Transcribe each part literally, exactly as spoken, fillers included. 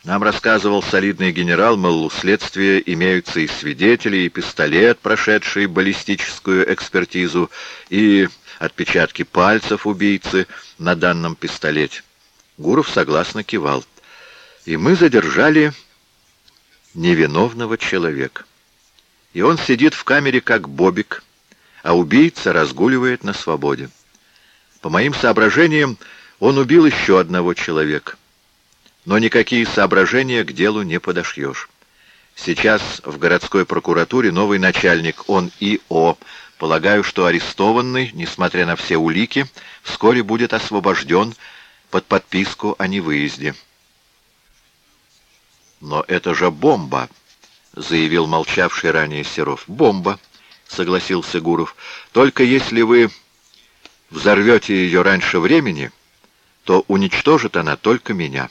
Нам рассказывал солидный генерал, мол, у следствия имеются и свидетели, и пистолет, прошедший баллистическую экспертизу, и отпечатки пальцев убийцы на данном пистолете. Гуров согласно кивал. И мы задержали невиновного человека. И он сидит в камере как бобик, а убийца разгуливает на свободе. По моим соображениям, он убил еще одного человека. Но никакие соображения к делу не подошьешь. Сейчас в городской прокуратуре новый начальник, он И О Полагаю, что арестованный, несмотря на все улики, вскоре будет освобожден под подписку о невыезде. «Но это же бомба!» — заявил молчавший ранее Серов. «Бомба!» — согласился Гуров. «Только если вы взорвете ее раньше времени, то уничтожит она только меня».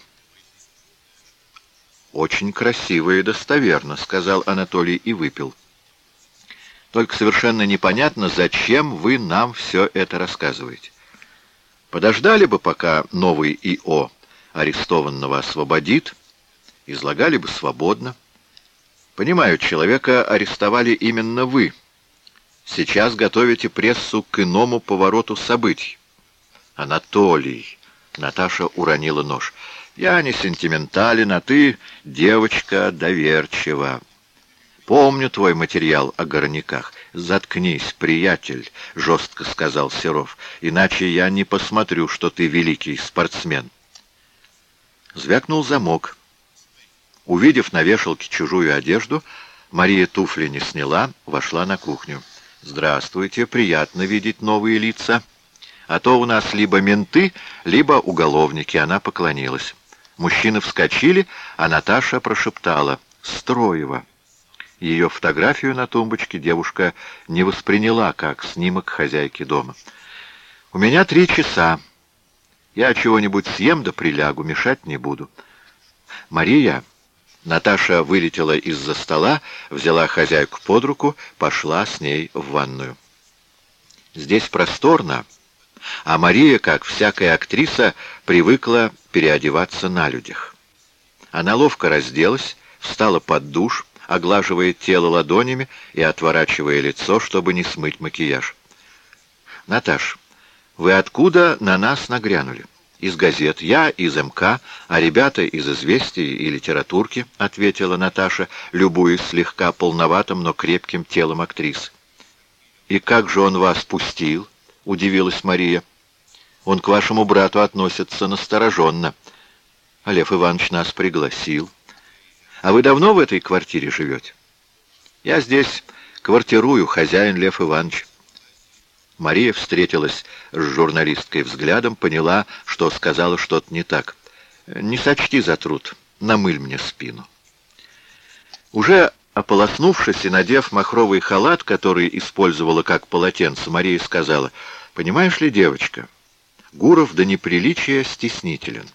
«Очень красиво и достоверно», — сказал Анатолий и выпил. «Только совершенно непонятно, зачем вы нам все это рассказываете. Подождали бы, пока новый И О арестованного освободит, излагали бы свободно. Понимаю, человека арестовали именно вы. Сейчас готовите прессу к иному повороту событий». «Анатолий», — Наташа уронила нож, — «я не сентиментален, а ты, девочка, доверчива. Помню твой материал о горняках». «Заткнись, приятель», — жестко сказал Серов, — «иначе я не посмотрю, что ты великий спортсмен». Звякнул замок. Увидев на вешалке чужую одежду, Мария туфли не сняла, вошла на кухню. «Здравствуйте, приятно видеть новые лица. А то у нас либо менты, либо уголовники», — она поклонилась. Мужчины вскочили, а Наташа прошептала: «Строева». Ее фотографию на тумбочке девушка не восприняла как снимок хозяйки дома. «У меня три часа. Я чего-нибудь съем да прилягу, мешать не буду». «Мария...» Наташа вылетела из-за стола, взяла хозяйку под руку, пошла с ней в ванную. Здесь просторно, а Мария, как всякая актриса, привыкла переодеваться на людях. Она ловко разделась, встала под душ, оглаживая тело ладонями и отворачивая лицо, чтобы не смыть макияж. «Наташ, вы откуда на нас нагрянули?» «Из газет. Я из эм ка, а ребята из «Известий» и «Литературки», — ответила Наташа, любуясь слегка полноватым, но крепким телом актрисы. «И как же он вас пустил?» — удивилась Мария. «Он к вашему брату относится настороженно. А Лев Иванович нас пригласил. А вы давно в этой квартире живете?» «Я здесь квартирую, хозяин Лев Иванович». Мария встретилась с журналисткой взглядом, поняла, что сказала что-то не так. «Не сочти за труд, намыль мне спину». Уже ополоснувшись и надев махровый халат, который использовала как полотенце, Мария сказала: «Понимаешь ли, девочка, Гуров до неприличия стеснителен.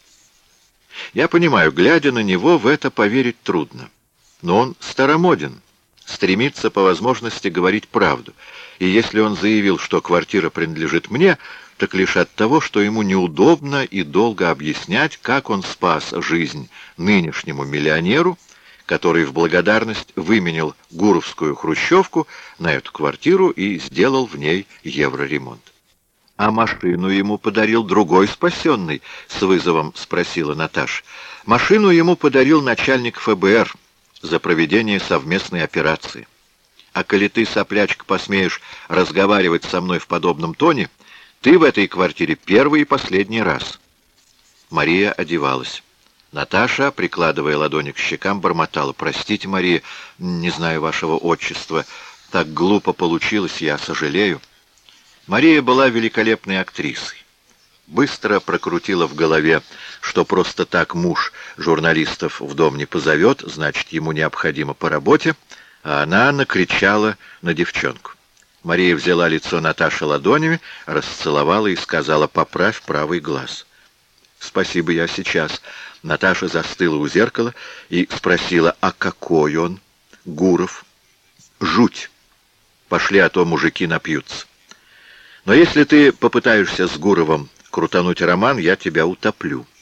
Я понимаю, глядя на него, в это поверить трудно. Но он старомоден, стремится по возможности говорить правду. И если он заявил, что квартира принадлежит мне, так лишь от того, что ему неудобно и долго объяснять, как он спас жизнь нынешнему миллионеру, который в благодарность выменял гуровскую хрущевку на эту квартиру и сделал в ней евроремонт. «А машину ему подарил другой спасенный?» — с вызовом спросила Наташа. «Машину ему подарил начальник эф бэ эр за проведение совместной операции. А коли ты, соплячка, посмеешь разговаривать со мной в подобном тоне, ты в этой квартире первый и последний раз». Мария одевалась. Наташа, прикладывая ладони к щекам, бормотала: «Простите, Мария, не знаю вашего отчества. Так глупо получилось, я сожалею». Мария была великолепной актрисой. Быстро прокрутила в голове, что просто так муж журналистов в дом не позовет, значит, ему необходимо по работе, а она накричала на девчонку. Мария взяла лицо Наташи ладонями, расцеловала и сказала: «Поправь правый глаз». «Спасибо, я сейчас». Наташа застыла у зеркала и спросила: «А какой он, Гуров?» «Жуть. Пошли, а то мужики напьются. Но если ты попытаешься с Гуровым крутануть роман, я тебя утоплю».